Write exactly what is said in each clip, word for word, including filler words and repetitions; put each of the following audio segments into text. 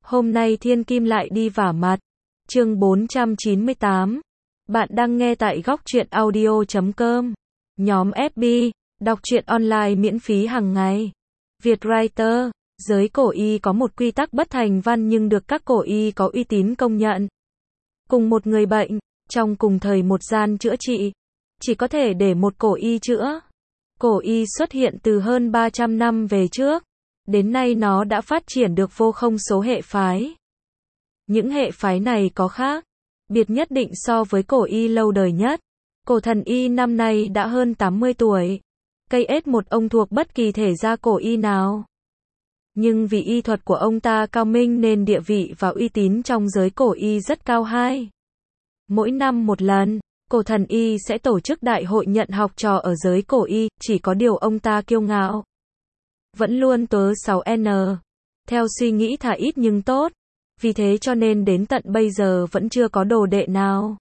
Hôm nay Thiên Kim lại đi vả mặt. Chương bốn trăm chín mươi tám. Bạn đang nghe tại góc truyện audio chấm com. Nhóm ép bê, đọc truyện online miễn phí hàng ngày. Vietwriter, giới cổ y có một quy tắc bất thành văn nhưng được các cổ y có uy tín công nhận. Cùng một người bệnh, trong cùng thời một gian chữa trị, chỉ có thể để một cổ y chữa. Cổ y xuất hiện từ hơn ba trăm năm về trước. Đến nay nó đã phát triển được vô không số hệ phái. Những hệ phái này có khác biệt nhất định so với cổ y lâu đời nhất. Cổ thần y năm nay đã hơn tám mươi tuổi. Cây ết một ông thuộc bất kỳ thể gia cổ y nào. Nhưng vì y thuật của ông ta cao minh nên địa vị và uy tín trong giới cổ y rất cao hai. Mỗi năm một lần, cổ thần y sẽ tổ chức đại hội nhận học trò ở giới cổ y, chỉ có điều ông ta kiêu ngạo. Vẫn luôn tớ sáu N. Theo suy nghĩ thà ít nhưng tốt. Vì thế cho nên đến tận bây giờ vẫn chưa có đồ đệ nào.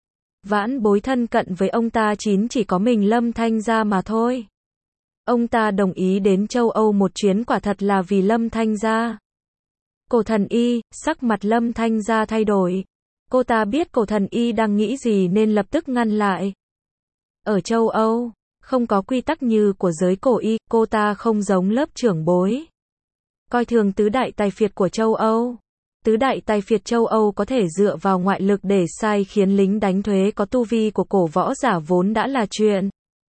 Vãn bối thân cận với ông ta chín chỉ có mình Lâm Thanh Gia mà thôi. Ông ta đồng ý đến châu Âu một chuyến quả thật là vì Lâm Thanh Gia. Cổ thần y, sắc mặt Lâm Thanh Gia thay đổi. Cô ta biết cổ thần y đang nghĩ gì nên lập tức ngăn lại. Ở châu Âu, không có quy tắc như của giới cổ y, cô ta không giống lớp trưởng bối. Coi thường tứ đại tài phiệt của châu Âu. Tứ đại tài phiệt châu Âu có thể dựa vào ngoại lực để sai khiến lính đánh thuế có tu vi của cổ võ giả vốn đã là chuyện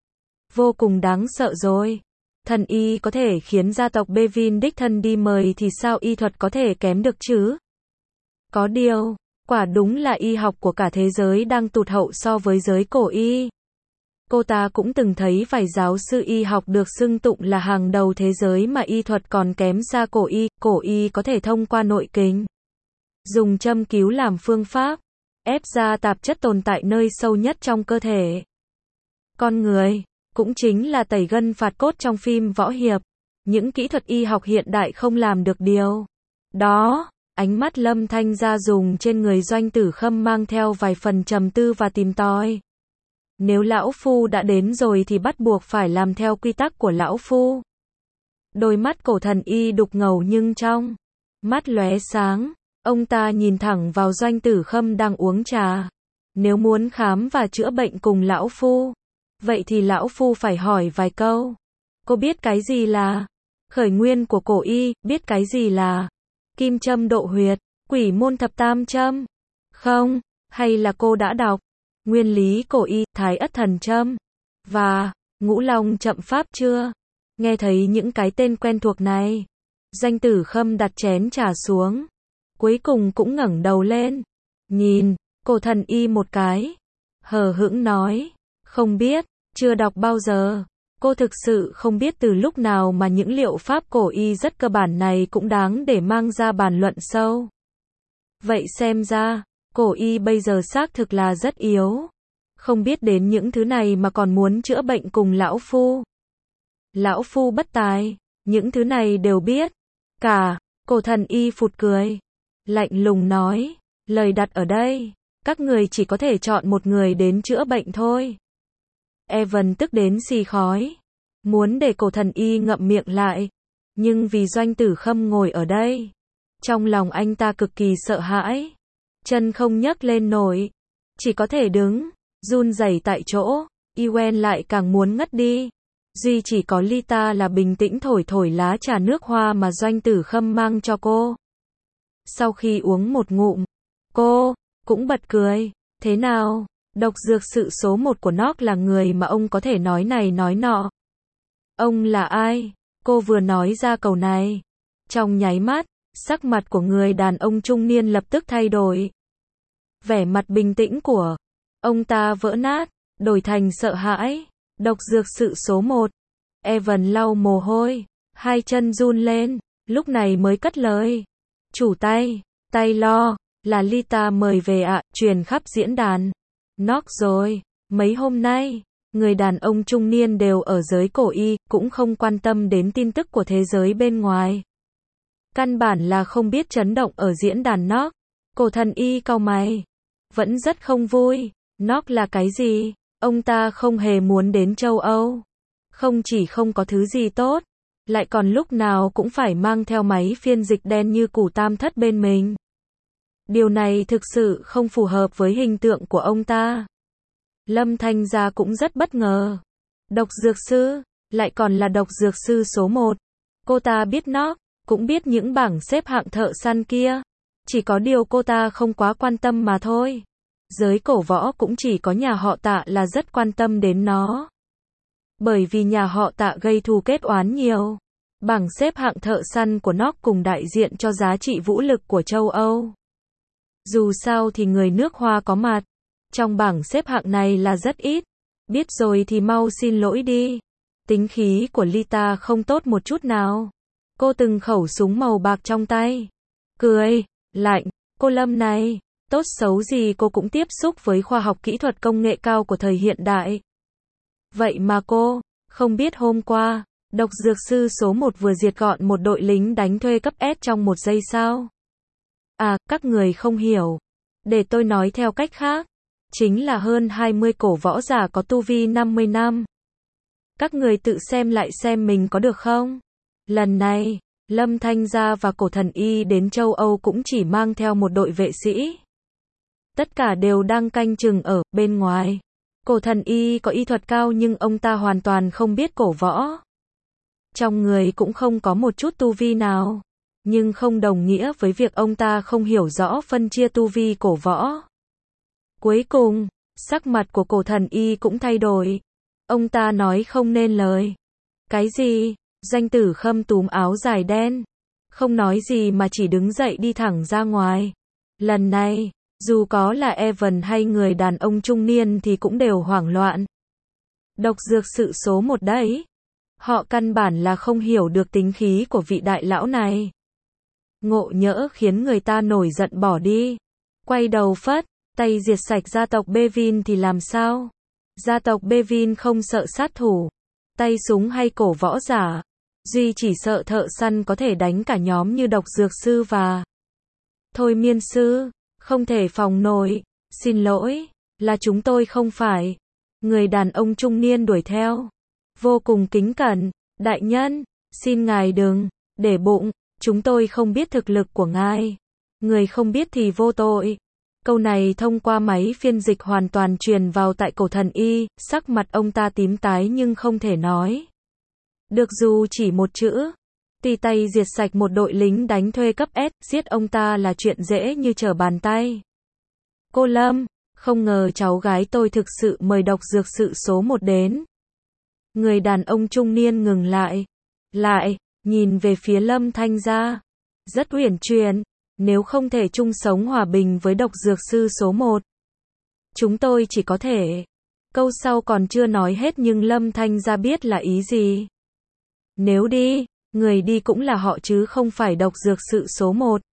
vô cùng đáng sợ rồi. Thần y có thể khiến gia tộc Bevin đích thân đi mời thì sao y thuật có thể kém được chứ? Có điều, quả đúng là y học của cả thế giới đang tụt hậu so với giới cổ y. Cô ta cũng từng thấy vài giáo sư y học được xưng tụng là hàng đầu thế giới mà y thuật còn kém xa cổ y. Cổ y có thể thông qua nội kinh, dùng châm cứu làm phương pháp, ép ra tạp chất tồn tại nơi sâu nhất trong cơ thể. Con người, cũng chính là tẩy gân phạt cốt trong phim võ hiệp. Những kỹ thuật y học hiện đại không làm được điều đó. Ánh mắt Lâm Thanh Gia dùng trên người Doanh Tử Khâm mang theo vài phần trầm tư và tìm tòi. Nếu lão phu đã đến rồi thì bắt buộc phải làm theo quy tắc của lão phu. Đôi mắt cổ thần y đục ngầu nhưng trong mắt lóe sáng. Ông ta nhìn thẳng vào Doanh Tử Khâm đang uống trà. Nếu muốn khám và chữa bệnh cùng lão phu, vậy thì lão phu phải hỏi vài câu. Cô biết cái gì là khởi nguyên của cổ y, biết cái gì là kim châm độ huyệt, quỷ môn thập tam châm? Không, hay là cô đã đọc nguyên lý cổ y, thái ất thần châm và ngũ long chậm pháp chưa? Nghe thấy những cái tên quen thuộc này, Doanh Tử Khâm đặt chén trà xuống, cuối cùng cũng ngẩng đầu lên, nhìn cổ thần y một cái, hờ hững nói, không biết, chưa đọc bao giờ. Cô thực sự không biết từ lúc nào mà những liệu pháp cổ y rất cơ bản này cũng đáng để mang ra bàn luận sâu. Vậy xem ra, cổ y bây giờ xác thực là rất yếu. Không biết đến những thứ này mà còn muốn chữa bệnh cùng lão phu. Lão phu bất tài, những thứ này đều biết. Cả, cổ thần y phụt cười. Lạnh lùng nói, lời đặt ở đây, các người chỉ có thể chọn một người đến chữa bệnh thôi. Evan tức đến xì khói. Muốn để cổ thần y ngậm miệng lại. Nhưng vì Doanh Tử Khâm ngồi ở đây, trong lòng anh ta cực kỳ sợ hãi. Chân không nhấc lên nổi. Chỉ có thể đứng, run rẩy tại chỗ. Ewan lại càng muốn ngất đi. Duy chỉ có Lita là bình tĩnh thổi thổi lá trà nước hoa mà Doanh Tử Khâm mang cho cô. Sau khi uống một ngụm, cô cũng bật cười. Thế nào? Độc dược sự số một của nó là người mà ông có thể nói này nói nọ. Ông là ai? Cô vừa nói ra câu này. Trong nháy mắt, sắc mặt của người đàn ông trung niên lập tức thay đổi. Vẻ mặt bình tĩnh của ông ta vỡ nát, đổi thành sợ hãi. Độc dược sự số một. Evan lau mồ hôi, hai chân run lên, lúc này mới cất lời. Chủ tay, tay lo, là Lita mời về ạ, à, truyền khắp diễn đàn. Knock rồi, mấy hôm nay, người đàn ông trung niên đều ở giới cổ y, cũng không quan tâm đến tin tức của thế giới bên ngoài. Căn bản là không biết chấn động ở diễn đàn Knock. Cổ thần y cau mày, vẫn rất không vui. Knock là cái gì? Ông ta không hề muốn đến châu Âu. Không chỉ không có thứ gì tốt, lại còn lúc nào cũng phải mang theo máy phiên dịch đen như củ tam thất bên mình. Điều này thực sự không phù hợp với hình tượng của ông ta. Lâm Thanh Gia cũng rất bất ngờ. Độc dược sư, lại còn là độc dược sư số một. Cô ta biết nó, cũng biết những bảng xếp hạng thợ săn kia. Chỉ có điều cô ta không quá quan tâm mà thôi. Giới cổ võ cũng chỉ có nhà họ Tạ là rất quan tâm đến nó. Bởi vì nhà họ Tạ gây thù kết oán nhiều. Bảng xếp hạng thợ săn của nó cùng đại diện cho giá trị vũ lực của châu Âu. Dù sao thì người nước Hoa có mặt trong bảng xếp hạng này là rất ít. Biết rồi thì mau xin lỗi đi. Tính khí của Lita không tốt một chút nào. Cô từng khẩu súng màu bạc trong tay. Cười, lạnh, cô Lâm này, tốt xấu gì cô cũng tiếp xúc với khoa học kỹ thuật công nghệ cao của thời hiện đại. Vậy mà cô, không biết hôm qua, độc dược sư số một vừa diệt gọn một đội lính đánh thuê cấp S trong một giây sao? À, các người không hiểu. Để tôi nói theo cách khác. Chính là hơn hai mươi cổ võ giả có tu vi năm mươi năm. Các người tự xem lại xem mình có được không? Lần này, Lâm Thanh Gia và cổ thần y đến châu Âu cũng chỉ mang theo một đội vệ sĩ. Tất cả đều đang canh chừng ở bên ngoài. Cổ thần y có y thuật cao nhưng ông ta hoàn toàn không biết cổ võ. Trong người cũng không có một chút tu vi nào. Nhưng không đồng nghĩa với việc ông ta không hiểu rõ phân chia tu vi cổ võ. Cuối cùng, sắc mặt của cổ thần y cũng thay đổi. Ông ta nói không nên lời. Cái gì? Doanh Tử Khâm túm áo dài đen. Không nói gì mà chỉ đứng dậy đi thẳng ra ngoài. Lần này, dù có là Evan hay người đàn ông trung niên thì cũng đều hoảng loạn. Độc dược sự số một đấy. Họ căn bản là không hiểu được tính khí của vị đại lão này. Ngộ nhỡ khiến người ta nổi giận bỏ đi. Quay đầu phất, tay diệt sạch gia tộc Bevin thì làm sao? Gia tộc Bevin không sợ sát thủ, tay súng hay cổ võ giả. Duy chỉ sợ thợ săn có thể đánh cả nhóm như độc dược sư và thôi miên sư. Không thể phòng nổi. Xin lỗi, là chúng tôi không phải. Người đàn ông trung niên đuổi theo. Vô cùng kính cẩn. Đại nhân, xin ngài đừng để bụng. Chúng tôi không biết thực lực của ngài. Người không biết thì vô tội. Câu này thông qua máy phiên dịch hoàn toàn truyền vào tại cổ thần y. Sắc mặt ông ta tím tái nhưng không thể nói được dù chỉ một chữ. Tì tay diệt sạch một đội lính đánh thuê cấp S, giết ông ta là chuyện dễ như trở bàn tay. Cô Lâm, không ngờ cháu gái tôi thực sự mời độc dược sự số một đến. Người đàn ông trung niên ngừng lại. Lại, nhìn về phía Lâm Thanh Gia. Rất uyển chuyển, nếu không thể chung sống hòa bình với độc dược sư số một. Chúng tôi chỉ có thể. Câu sau còn chưa nói hết nhưng Lâm Thanh Gia biết là ý gì. Nếu đi, người đi cũng là họ chứ không phải độc dược sự số một.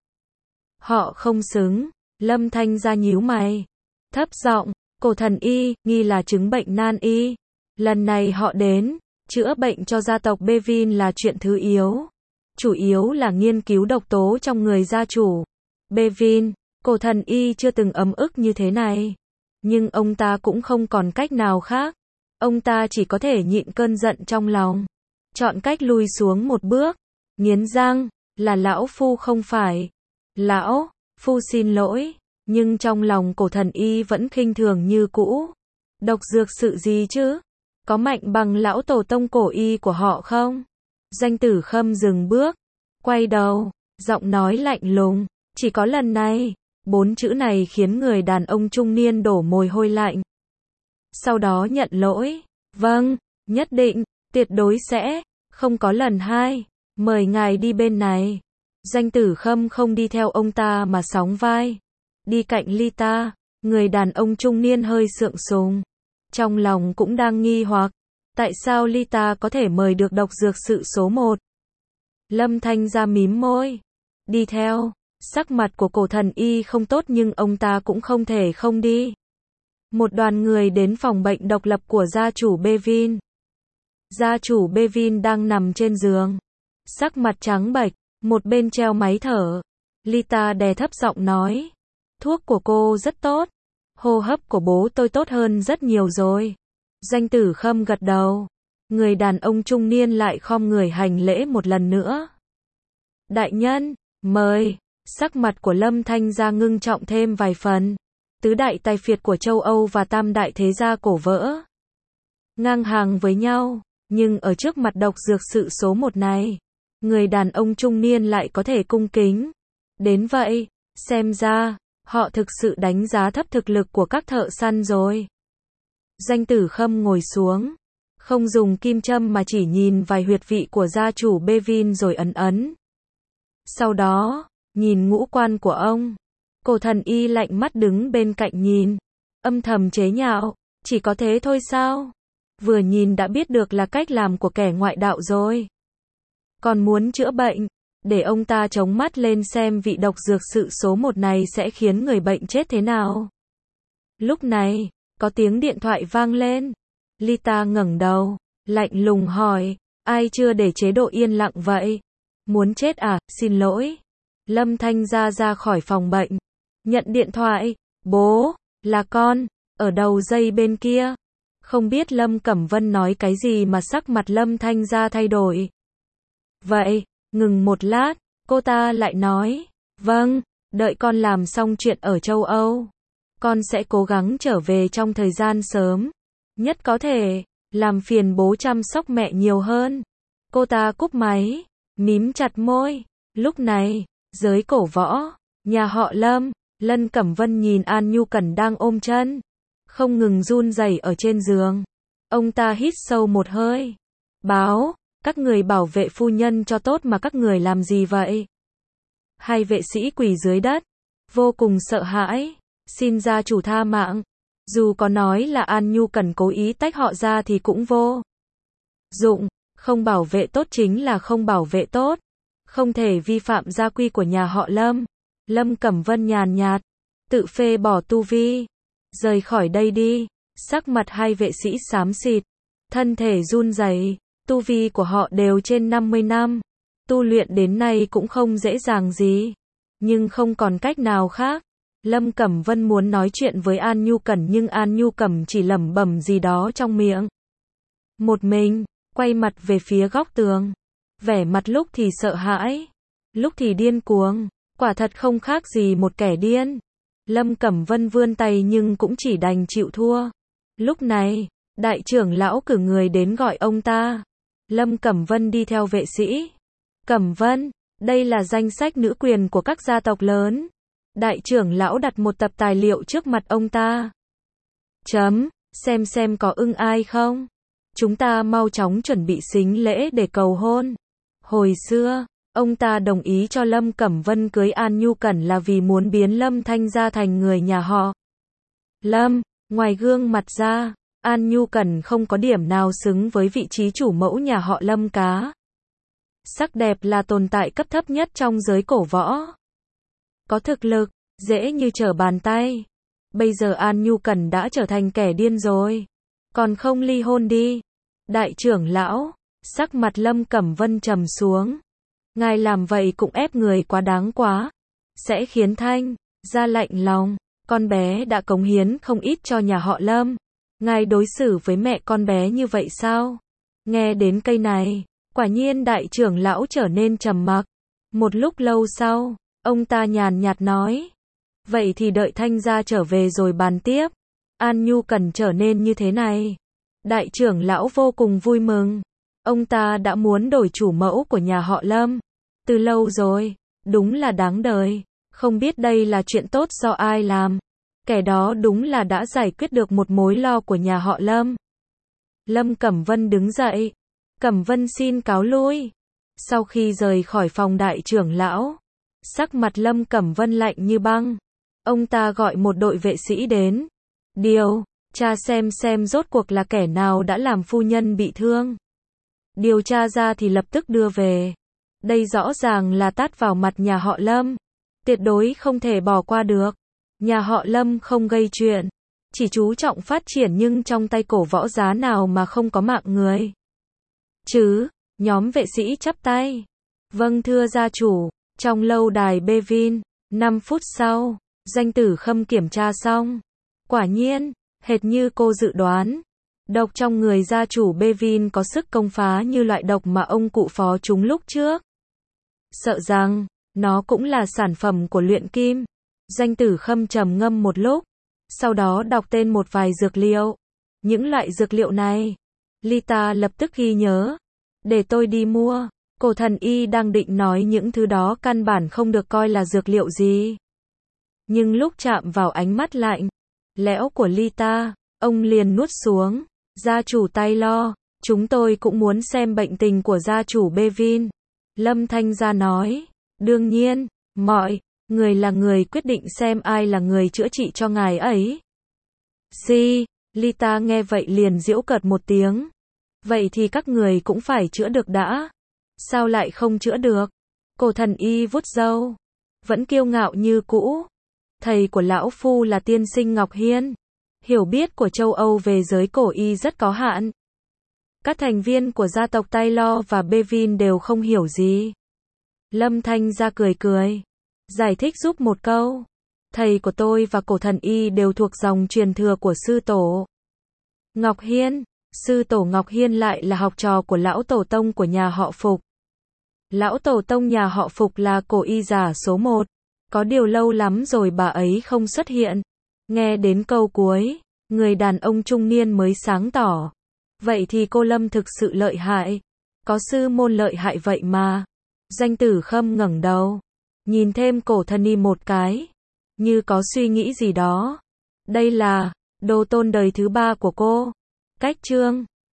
Họ không xứng. Lâm Thanh Gia nhíu mày. Thấp giọng, cổ thần y, nghi là chứng bệnh nan y. Lần này họ đến, chữa bệnh cho gia tộc Bevin là chuyện thứ yếu. Chủ yếu là nghiên cứu độc tố trong người gia chủ Bevin. Cổ thần y chưa từng ấm ức như thế này. Nhưng ông ta cũng không còn cách nào khác. Ông ta chỉ có thể nhịn cơn giận trong lòng. Chọn cách lùi xuống một bước. Nghiến răng, là lão phu không phải. Lão, phu xin lỗi. Nhưng trong lòng cổ thần y vẫn khinh thường như cũ. Độc dược sự gì chứ? Có mạnh bằng lão tổ tông cổ y của họ không? Doanh Tử Khâm dừng bước. Quay đầu, giọng nói lạnh lùng. Chỉ có lần này. Bốn chữ này khiến người đàn ông trung niên đổ mồ hôi lạnh. Sau đó nhận lỗi. Vâng, nhất định, tuyệt đối sẽ. Không có lần hai. Mời ngài đi bên này. Doanh Tử Khâm không đi theo ông ta mà sóng vai. Đi cạnh Lita. Người đàn ông trung niên hơi sượng sùng. Trong lòng cũng đang nghi hoặc. Tại sao Lita có thể mời được độc dược sự số một? Lâm Thanh Gia mím môi. Đi theo. Sắc mặt của cổ thần y không tốt nhưng ông ta cũng không thể không đi. Một đoàn người đến phòng bệnh độc lập của gia chủ Bevin. Gia chủ Bevin đang nằm trên giường. Sắc mặt trắng bệch, một bên treo máy thở. Lita đè thấp giọng nói. Thuốc của cô rất tốt. Hô hấp của bố tôi tốt hơn rất nhiều rồi. Doanh Tử Khâm gật đầu. Người đàn ông trung niên lại khom người hành lễ một lần nữa. Đại nhân, mời. Sắc mặt của Lâm Thanh Gia ngưng trọng thêm vài phần. Tứ đại tài phiệt của châu Âu và tam đại thế gia cổ vỡ ngang hàng với nhau, nhưng ở trước mặt độc dược sự số một này, người đàn ông trung niên lại có thể cung kính. Đến vậy, xem ra, họ thực sự đánh giá thấp thực lực của các thợ săn rồi. Danh Tử Khâm ngồi xuống, không dùng kim châm mà chỉ nhìn vài huyệt vị của gia chủ Bevin rồi ấn ấn. Sau đó, nhìn ngũ quan của ông. Cổ thần y lạnh mắt đứng bên cạnh nhìn, âm thầm chế nhạo, chỉ có thế thôi sao? Vừa nhìn đã biết được là cách làm của kẻ ngoại đạo rồi. Còn muốn chữa bệnh, để ông ta chống mắt lên xem vị độc dược sự số một này sẽ khiến người bệnh chết thế nào. Lúc này, có tiếng điện thoại vang lên. Lita ngẩng đầu, lạnh lùng hỏi, ai chưa để chế độ yên lặng vậy? Muốn chết à, xin lỗi. Lâm Thanh Gia ra khỏi phòng bệnh, nhận điện thoại, bố, là con, ở đầu dây bên kia. Không biết Lâm Cẩm Vân nói cái gì mà sắc mặt Lâm Thanh Gia thay đổi. Vậy, ngừng một lát, cô ta lại nói, vâng, đợi con làm xong chuyện ở châu Âu. Con sẽ cố gắng trở về trong thời gian sớm. Nhất có thể, làm phiền bố chăm sóc mẹ nhiều hơn. Cô ta cúp máy, mím chặt môi. Lúc này, giới cổ võ, nhà họ Lâm, Lân Cẩm Vân nhìn An Nhu Cẩn đang ôm chân, không ngừng run rẩy ở trên giường. Ông ta hít sâu một hơi. Báo, các người bảo vệ phu nhân cho tốt mà các người làm gì vậy? Hai vệ sĩ quỳ dưới đất, vô cùng sợ hãi, xin gia chủ tha mạng. Dù có nói là An Nhu Cẩn cố ý tách họ ra thì cũng vô dụng, không bảo vệ tốt chính là không bảo vệ tốt. Không thể vi phạm gia quy của nhà họ Lâm. Lâm Cẩm Vân nhàn nhạt, tự phê bỏ tu vi. Rời khỏi đây đi. Sắc mặt hai vệ sĩ xám xịt, thân thể run rẩy, tu vi của họ đều trên năm mươi năm. Tu luyện đến nay cũng không dễ dàng gì. Nhưng không còn cách nào khác. Lâm Cẩm Vân muốn nói chuyện với An Nhu Cẩn nhưng An Nhu Cẩm chỉ lẩm bẩm gì đó trong miệng. Một mình, quay mặt về phía góc tường. Vẻ mặt lúc thì sợ hãi, lúc thì điên cuồng, quả thật không khác gì một kẻ điên. Lâm Cẩm Vân vươn tay nhưng cũng chỉ đành chịu thua. Lúc này, đại trưởng lão cử người đến gọi ông ta. Lâm Cẩm Vân đi theo vệ sĩ. Cẩm Vân, đây là danh sách nữ quyền của các gia tộc lớn. Đại trưởng lão đặt một tập tài liệu trước mặt ông ta. Chấm, xem xem có ưng ai không. Chúng ta mau chóng chuẩn bị sính lễ để cầu hôn. Hồi xưa, ông ta đồng ý cho Lâm Cẩm Vân cưới An Nhu Cẩn là vì muốn biến Lâm Thanh Gia thành người nhà họ Lâm. Ngoài gương mặt ra, An Nhu Cẩn không có điểm nào xứng với vị trí chủ mẫu nhà họ Lâm cá. Sắc đẹp là tồn tại cấp thấp nhất trong giới cổ võ. Có thực lực, dễ như trở bàn tay. Bây giờ An Nhu Cẩn đã trở thành kẻ điên rồi. Còn không ly hôn đi. Đại trưởng lão, sắc mặt Lâm Cẩm Vân trầm xuống. Ngài làm vậy cũng ép người quá đáng quá. Sẽ khiến Thanh Gia lạnh lòng. Con bé đã cống hiến không ít cho nhà họ Lâm. Ngài đối xử với mẹ con bé như vậy sao? Nghe đến cây này, quả nhiên đại trưởng lão trở nên trầm mặc. Một lúc lâu sau, ông ta nhàn nhạt nói. Vậy thì đợi Thanh Gia trở về rồi bàn tiếp. An Nhu Cẩn trở nên như thế này. Đại trưởng lão vô cùng vui mừng. Ông ta đã muốn đổi chủ mẫu của nhà họ Lâm. Từ lâu rồi, đúng là đáng đời. Không biết đây là chuyện tốt do ai làm. Kẻ đó đúng là đã giải quyết được một mối lo của nhà họ Lâm. Lâm Cẩm Vân đứng dậy. Cẩm Vân xin cáo lui. Sau khi rời khỏi phòng đại trưởng lão, sắc mặt Lâm Cẩm Vân lạnh như băng. Ông ta gọi một đội vệ sĩ đến. Điều tra xem xem rốt cuộc là kẻ nào đã làm phu nhân bị thương. Điều tra ra thì lập tức đưa về. Đây rõ ràng là tát vào mặt nhà họ Lâm. Tuyệt đối không thể bỏ qua được. Nhà họ Lâm không gây chuyện, chỉ chú trọng phát triển nhưng trong tay cổ võ giá nào mà không có mạng người. Chứ, nhóm vệ sĩ chắp tay. Vâng thưa gia chủ, trong lâu đài Bevin, năm phút sau, Danh Tử Khâm kiểm tra xong. Quả nhiên, hệt như cô dự đoán, Độc trong người gia chủ Bevin có sức công phá như loại độc mà ông cụ phó chúng lúc trước. Sợ rằng, nó cũng là sản phẩm của luyện kim. Doanh Tử Khâm trầm ngâm một lúc, sau đó đọc tên một vài dược liệu. Những loại dược liệu này, Lita lập tức ghi nhớ. Để tôi đi mua. Cổ thần y đang định nói những thứ đó căn bản không được coi là dược liệu gì. Nhưng lúc chạm vào ánh mắt lạnh, lẽo của Lita, ông liền nuốt xuống. Gia chủ Taylor, chúng tôi cũng muốn xem bệnh tình của gia chủ Bevin. Lâm Thanh Gia nói, đương nhiên, mọi người là người quyết định xem ai là người chữa trị cho ngài ấy. Si, Lita nghe vậy liền giễu cợt một tiếng. Vậy thì các người cũng phải chữa được đã. Sao lại không chữa được? Cổ thần y vuốt râu, vẫn kiêu ngạo như cũ. Thầy của lão phu là tiên sinh Ngọc Hiên. Hiểu biết của châu Âu về giới cổ y rất có hạn. Các thành viên của gia tộc Taylor và Bevin đều không hiểu gì. Lâm Thanh Gia cười cười, giải thích giúp một câu. Thầy của tôi và cổ thần y đều thuộc dòng truyền thừa của sư tổ Ngọc Hiên. Sư tổ Ngọc Hiên lại là học trò của lão tổ tông của nhà họ Phục. Lão tổ tông nhà họ Phục là cổ y giả số một. Có điều lâu lắm rồi bà ấy không xuất hiện. Nghe đến câu cuối, người đàn ông trung niên mới sáng tỏ. Vậy thì cô Lâm thực sự lợi hại. Có sư môn lợi hại vậy mà. Doanh Tử Khâm ngẩng đầu, nhìn thêm cổ thần y một cái, như có suy nghĩ gì đó. Đây là đồ tôn đời thứ ba của cô. Cách chương